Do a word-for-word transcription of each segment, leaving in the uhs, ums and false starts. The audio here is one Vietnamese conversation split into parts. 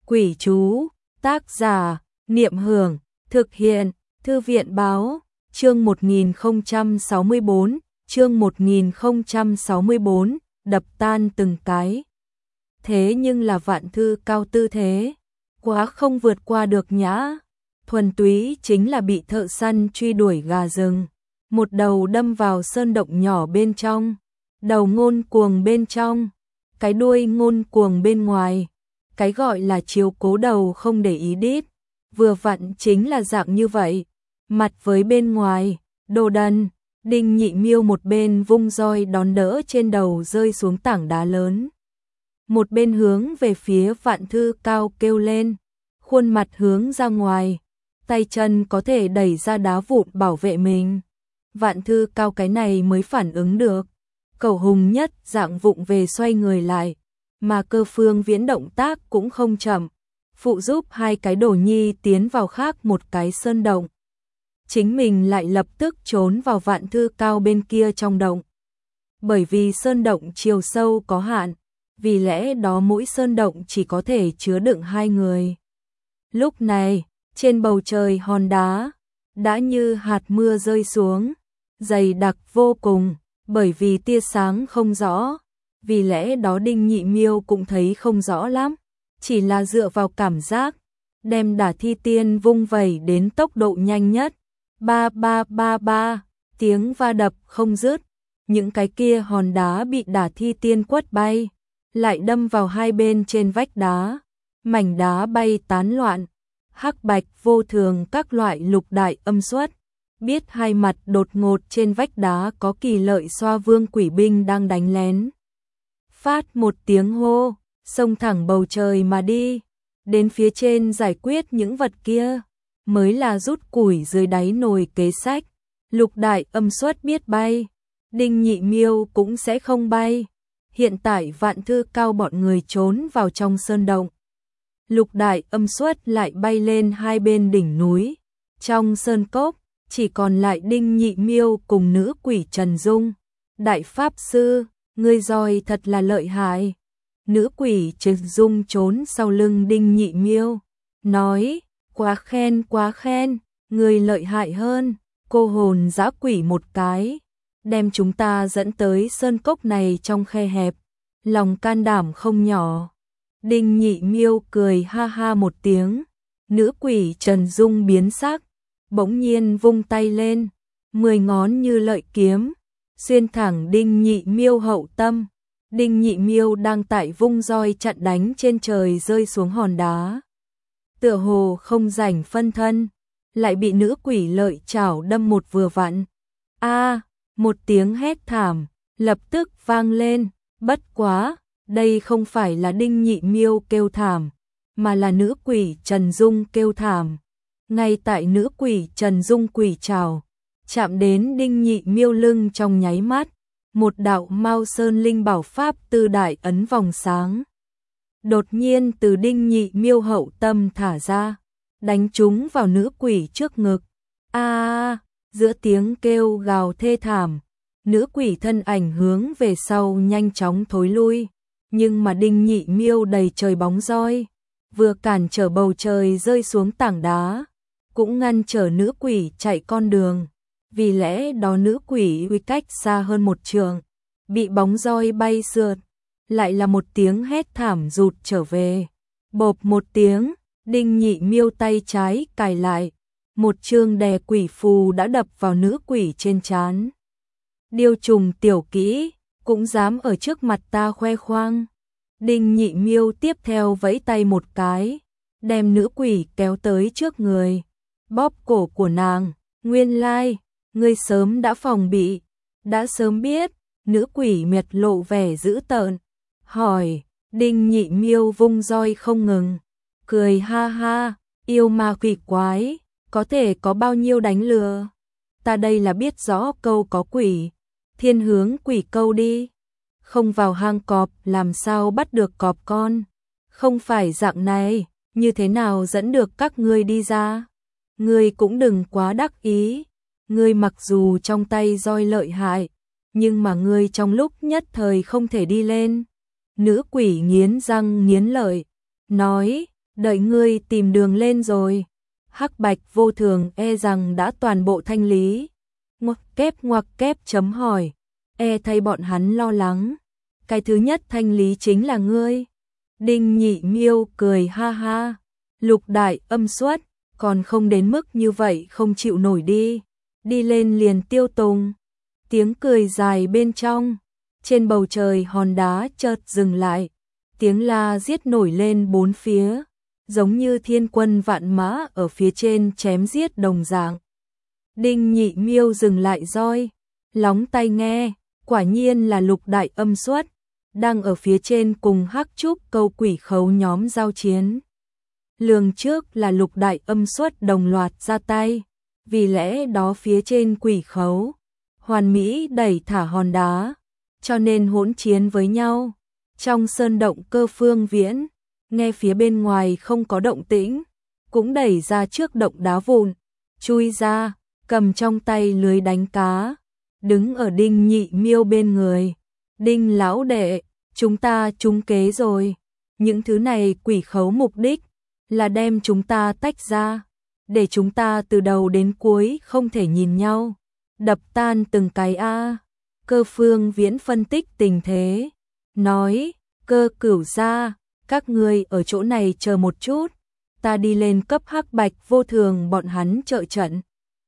Quỷ chú, tác giả, Niệm Hưởng, thực hiện, Thư viện báo, chương một nghìn không trăm sáu mươi bốn, chương một nghìn không trăm sáu mươi bốn, đập tan từng cái. Thế nhưng là Vạn Thư Cao tư thế, quá không vượt qua được nhã, thuần túy chính là bị thợ săn truy đuổi gà rừng, một đầu đâm vào sơn động nhỏ bên trong, đầu ngôn cuồng bên trong, cái đuôi ngôn cuồng bên ngoài. Cái gọi là chiếu cố đầu không để ý đít, vừa vặn chính là dạng như vậy. Mặt với bên ngoài, đồ đần, Đinh Nhị Miêu một bên vung roi đón đỡ trên đầu rơi xuống tảng đá lớn. Một bên hướng về phía Vạn Thư Cao kêu lên, khuôn mặt hướng ra ngoài, tay chân có thể đẩy ra đá vụn bảo vệ mình. Vạn Thư Cao cái này mới phản ứng được, Cẩu Hùng Nhất dạng vụng về xoay người lại. Mà Cơ Phương Viễn động tác cũng không chậm, phụ giúp hai cái đồ nhi tiến vào khác một cái sơn động. Chính mình lại lập tức trốn vào Vạn Thư Cao bên kia trong động. Bởi vì sơn động chiều sâu có hạn, vì lẽ đó mỗi sơn động chỉ có thể chứa đựng hai người. Lúc này, trên bầu trời hòn đá, đã như hạt mưa rơi xuống, dày đặc vô cùng, bởi vì tia sáng không rõ. Vì lẽ đó Đinh Nhị Miêu cũng thấy không rõ lắm, chỉ là dựa vào cảm giác, đem Đả Thi Tiên vung vẩy đến tốc độ nhanh nhất. Ba ba ba ba, tiếng va đập không dứt, những cái kia hòn đá bị Đả Thi Tiên quất bay, lại đâm vào hai bên trên vách đá, mảnh đá bay tán loạn, hắc bạch vô thường các loại lục đại âm xuất. Biết hai mặt đột ngột trên vách đá có Kỳ Lợi Xoa Vương quỷ binh đang đánh lén. Phát một tiếng hô, xông thẳng bầu trời mà đi, đến phía trên giải quyết những vật kia, mới là rút củi dưới đáy nồi kế sách. Lục đại âm xuất biết bay, Đinh Nhị Miêu cũng sẽ không bay. Hiện tại Vạn Thư Cao bọn người trốn vào trong sơn động. Lục đại âm xuất lại bay lên hai bên đỉnh núi, trong sơn cốc, chỉ còn lại Đinh Nhị Miêu cùng nữ quỷ Trần Dung. Đại Pháp Sư, ngươi roi thật là lợi hại. Nữ quỷ Trần Dung trốn sau lưng Đinh Nhị Miêu, nói, quá khen quá khen, ngươi lợi hại hơn, cô hồn dã quỷ một cái, đem chúng ta dẫn tới sơn cốc này trong khe hẹp, lòng can đảm không nhỏ. Đinh Nhị Miêu cười ha ha một tiếng, nữ quỷ Trần Dung biến sắc, bỗng nhiên vung tay lên, mười ngón như lợi kiếm, xuyên thẳng Đinh Nhị Miêu hậu tâm. Đinh Nhị Miêu đang tại vung roi chặn đánh trên trời rơi xuống hòn đá, tựa hồ không rảnh phân thân, lại bị nữ quỷ lợi chảo đâm một vừa vặn. A, một tiếng hét thảm lập tức vang lên, bất quá, đây không phải là Đinh Nhị Miêu kêu thảm, mà là nữ quỷ Trần Dung kêu thảm. Ngay tại nữ quỷ Trần Dung quỷ chảo chạm đến Đinh Nhị Miêu lưng trong nháy mắt, một đạo Mao Sơn Linh Bảo Pháp Tư Đại ấn vòng sáng đột nhiên từ Đinh Nhị Miêu hậu tâm thả ra, đánh trúng vào nữ quỷ trước ngực. A, giữa tiếng kêu gào thê thảm, nữ quỷ thân ảnh hướng về sau nhanh chóng thối lui, nhưng mà Đinh Nhị Miêu đầy trời bóng roi, vừa cản trở bầu trời rơi xuống tảng đá, cũng ngăn trở nữ quỷ chạy con đường. Vì lẽ đó nữ quỷ uy cách xa hơn một trượng, bị bóng roi bay sượt, lại là một tiếng hét thảm rụt trở về. Bộp một tiếng, Đinh Nhị Miêu tay trái cài lại, một chương đè quỷ phù đã đập vào nữ quỷ trên trán. Điêu trùng tiểu kỹ, cũng dám ở trước mặt ta khoe khoang. Đinh Nhị Miêu tiếp theo vẫy tay một cái, đem nữ quỷ kéo tới trước người, bóp cổ của nàng. Nguyên lai, ngươi sớm đã phòng bị, đã sớm biết. Nữ quỷ miệt lộ vẻ dữ tợn, hỏi. Đinh Nhị Miêu vung roi không ngừng, cười ha ha, yêu ma quỷ quái, có thể có bao nhiêu đánh lừa. Ta đây là biết rõ câu có quỷ, thiên hướng quỷ câu đi. Không vào hang cọp làm sao bắt được cọp con. Không phải dạng này, như thế nào dẫn được các ngươi đi ra. Ngươi cũng đừng quá đắc ý. Ngươi mặc dù trong tay roi lợi hại, nhưng mà ngươi trong lúc nhất thời không thể đi lên. Nữ quỷ nghiến răng nghiến lợi, nói, đợi ngươi tìm đường lên rồi. Hắc Bạch Vô Thường e rằng đã toàn bộ thanh lý. Ngoặc kép ngoặc kép chấm hỏi, e thay bọn hắn lo lắng. Cái thứ nhất thanh lý chính là ngươi. Đinh Nhị Miêu cười ha ha, Lục đại âm xuất, còn không đến mức như vậy không chịu nổi đi. Đi lên liền tiêu tùng. Tiếng cười dài bên trong, trên bầu trời hòn đá chợt dừng lại. Tiếng la giết nổi lên bốn phía, giống như thiên quân vạn mã ở phía trên chém giết đồng dạng. Đinh Nhị Miêu dừng lại roi, lóng tai nghe, quả nhiên là Lục đại âm xuất, đang ở phía trên cùng Hắc Trúc Câu Quỷ Khấu nhóm giao chiến. Lường trước là Lục đại âm xuất đồng loạt ra tay, vì lẽ đó phía trên Quỷ Khấu hoàn mỹ đẩy thả hòn đá, cho nên hỗn chiến với nhau. Trong sơn động Cơ Phương Viễn, nghe phía bên ngoài không có động tĩnh, cũng đẩy ra trước động đá vụn, chui ra, cầm trong tay lưới đánh cá, đứng ở Đinh Nhị Miêu bên người. Đinh lão đệ, chúng ta trúng kế rồi. Những thứ này Quỷ Khấu mục đích là đem chúng ta tách ra, để chúng ta từ đầu đến cuối không thể nhìn nhau, đập tan từng cái a. Cơ Phương Viễn phân tích tình thế, nói, Cơ Cửu gia, các ngươi ở chỗ này chờ một chút, ta đi lên cấp Hắc Bạch Vô Thường bọn hắn trợ trận.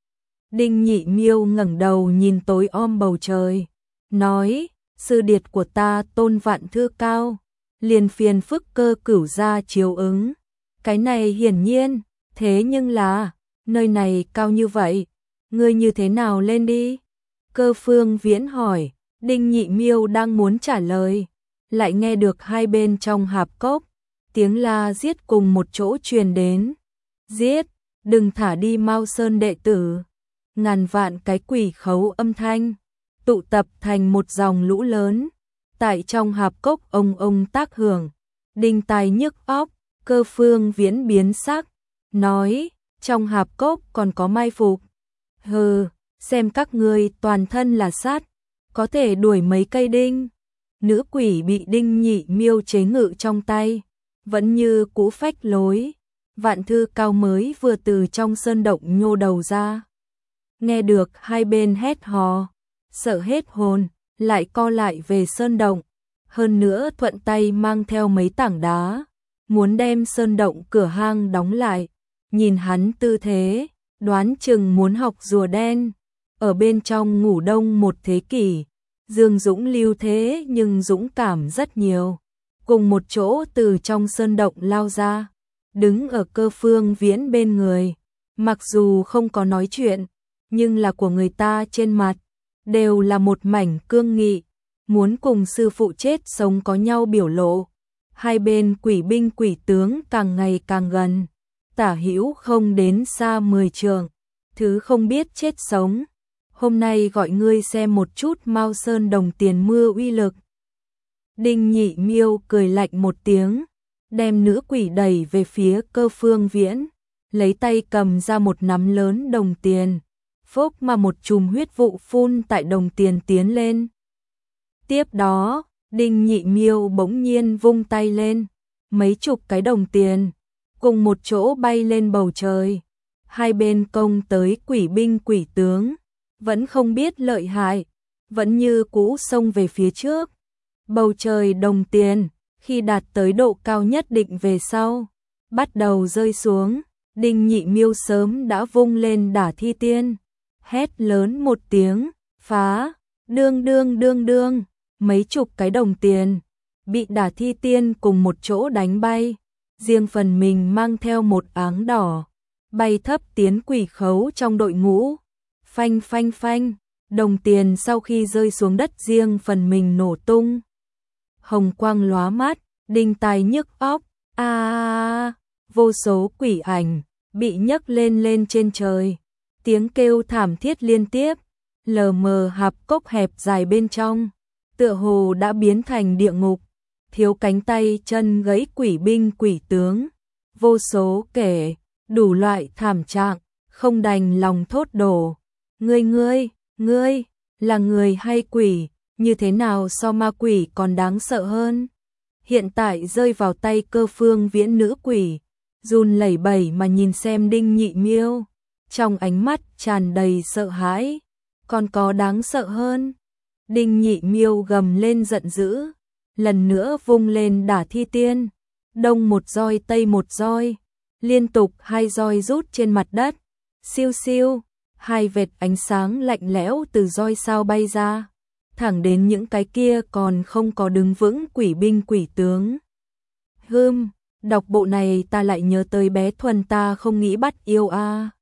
Đinh Nhị Miêu ngẩng đầu nhìn tối om bầu trời, nói, sư điệt của ta Tôn Vạn Thư cao, liền phiền phức Cơ Cửu gia chiếu ứng. Cái này hiển nhiên, thế nhưng là, nơi này cao như vậy, ngươi như thế nào lên đi? Cơ Phương Viễn hỏi. Đinh Nhị Miêu đang muốn trả lời, lại nghe được hai bên trong hạp cốc, tiếng la giết cùng một chỗ truyền đến. Giết, đừng thả đi Mao Sơn đệ tử. Ngàn vạn cái Quỷ Khấu âm thanh, tụ tập thành một dòng lũ lớn. Tại trong hạp cốc ông ông tác hưởng, đinh tai nhức óc. Cơ Phương Viễn biến sắc, nói, trong hạp cốc còn có mai phục. Hừ, xem các ngươi toàn thân là sát, có thể đuổi mấy cây đinh. Nữ quỷ bị Đinh Nhị Miêu chế ngự trong tay, vẫn như cũ phách lối. Vạn Thư cao mới vừa từ trong sơn động nhô đầu ra, nghe được hai bên hét hò, sợ hết hồn, lại co lại về sơn động, hơn nữa thuận tay mang theo mấy tảng đá, muốn đem sơn động cửa hang đóng lại. Nhìn hắn tư thế, đoán chừng muốn học rùa đen, ở bên trong ngủ đông một thế kỷ. Dương Dũng lưu thế nhưng dũng cảm rất nhiều, cùng một chỗ từ trong sơn động lao ra, đứng ở Cơ Phương Viễn bên người, mặc dù không có nói chuyện, nhưng là của người ta trên mặt đều là một mảnh cương nghị, muốn cùng sư phụ chết sống có nhau biểu lộ. Hai bên quỷ binh quỷ tướng càng ngày càng gần, tả hữu không đến xa mười trượng, thứ không biết chết sống. Hôm nay gọi ngươi xem một chút Mao Sơn đồng tiền mưa uy lực. Đinh Nhị Miêu cười lạnh một tiếng, đem nữ quỷ đẩy về phía Cơ Phương Viễn, lấy tay cầm ra một nắm lớn đồng tiền, phốc mà một chùm huyết vụ phun tại đồng tiền tiến lên. Tiếp đó, Đinh Nhị Miêu bỗng nhiên vung tay lên, mấy chục cái đồng tiền cùng một chỗ bay lên bầu trời. Hai bên công tới quỷ binh quỷ tướng, vẫn không biết lợi hại, vẫn như cũ xông về phía trước. Bầu trời đồng tiền, khi đạt tới độ cao nhất định về sau, bắt đầu rơi xuống. Đinh Nhị Miêu sớm đã vung lên đả thi tiên, hét lớn một tiếng, phá, đương đương đương đương, mấy chục cái đồng tiền bị đả thi tiên cùng một chỗ đánh bay, riêng phần mình mang theo một áng đỏ, bay thấp tiến Quỷ Khấu trong đội ngũ. Phanh phanh phanh, đồng tiền sau khi rơi xuống đất riêng phần mình nổ tung. Hồng quang lóa mắt, đinh tai nhức óc, a à, vô số quỷ ảnh bị nhấc lên lên trên trời. Tiếng kêu thảm thiết liên tiếp, lờ mờ hạp cốc hẹp dài bên trong, tựa hồ đã biến thành địa ngục. Thiếu cánh tay chân gãy quỷ binh quỷ tướng, vô số kể, đủ loại thảm trạng, không đành lòng thốt đổ. Ngươi ngươi, ngươi, là người hay quỷ, như thế nào so ma quỷ còn đáng sợ hơn? Hiện tại rơi vào tay Cơ Phương Viễn nữ quỷ, run lẩy bẩy mà nhìn xem Đinh Nhị Miêu, trong ánh mắt tràn đầy sợ hãi, còn có đáng sợ hơn. Đinh Nhị Miêu gầm lên giận dữ, lần nữa vung lên đả Thi Tiên, đông một roi tây một roi, liên tục hai roi rút trên mặt đất, siêu siêu, hai vệt ánh sáng lạnh lẽo từ roi sao bay ra, thẳng đến những cái kia còn không có đứng vững quỷ binh quỷ tướng. Hừm, đọc bộ này ta lại nhớ tới bé Thuần ta không nghĩ bắt yêu a.